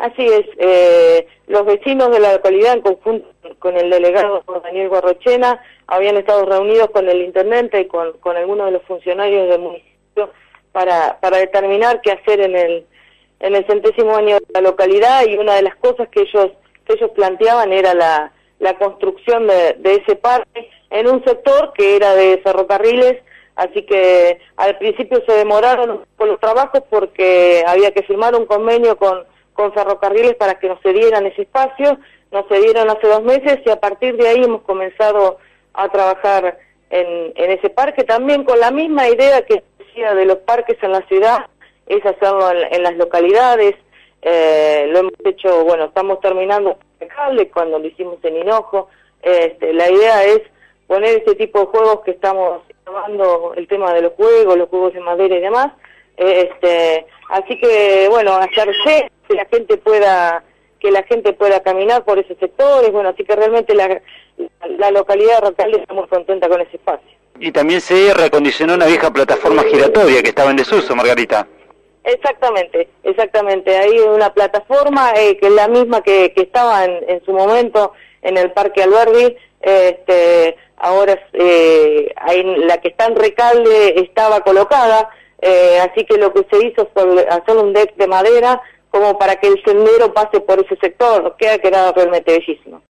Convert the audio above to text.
Así es, los vecinos de la localidad, en conjunto con el delegado Daniel Guarrochena, habían estado reunidos con el intendente y con algunos de los funcionarios del municipio para determinar qué hacer en el 100º año de la localidad, y una de las cosas que ellos planteaban era la construcción de ese parque en un sector que era de ferrocarriles. Así que al principio se demoraron con los trabajos porque había que firmar un convenio con ferrocarriles para que nos cedieran ese espacio. Nos cedieron hace 2 meses y a partir de ahí hemos comenzado a trabajar en ese parque, también con la misma idea que decía de los parques en la ciudad, es hacerlo en las localidades. Lo hemos hecho, bueno, estamos terminando el cable cuando lo hicimos en Hinojo. La idea es poner este tipo de juegos que estamos llevando, el tema de los juegos de madera y demás. Así que, bueno, hacerse que la gente pueda caminar por esos sectores. Bueno, así que realmente la localidad de Recalde está muy contenta con ese espacio. Y también se reacondicionó una vieja plataforma giratoria que estaba en desuso, Margarita. Exactamente. Hay una plataforma que es la misma que estaba en su momento en el Parque Alberdi. Ahora la que está en Recalde estaba colocada, así que lo que se hizo fue hacer un deck de madera como para que el sendero pase por ese sector, que ha quedado realmente bellísimo.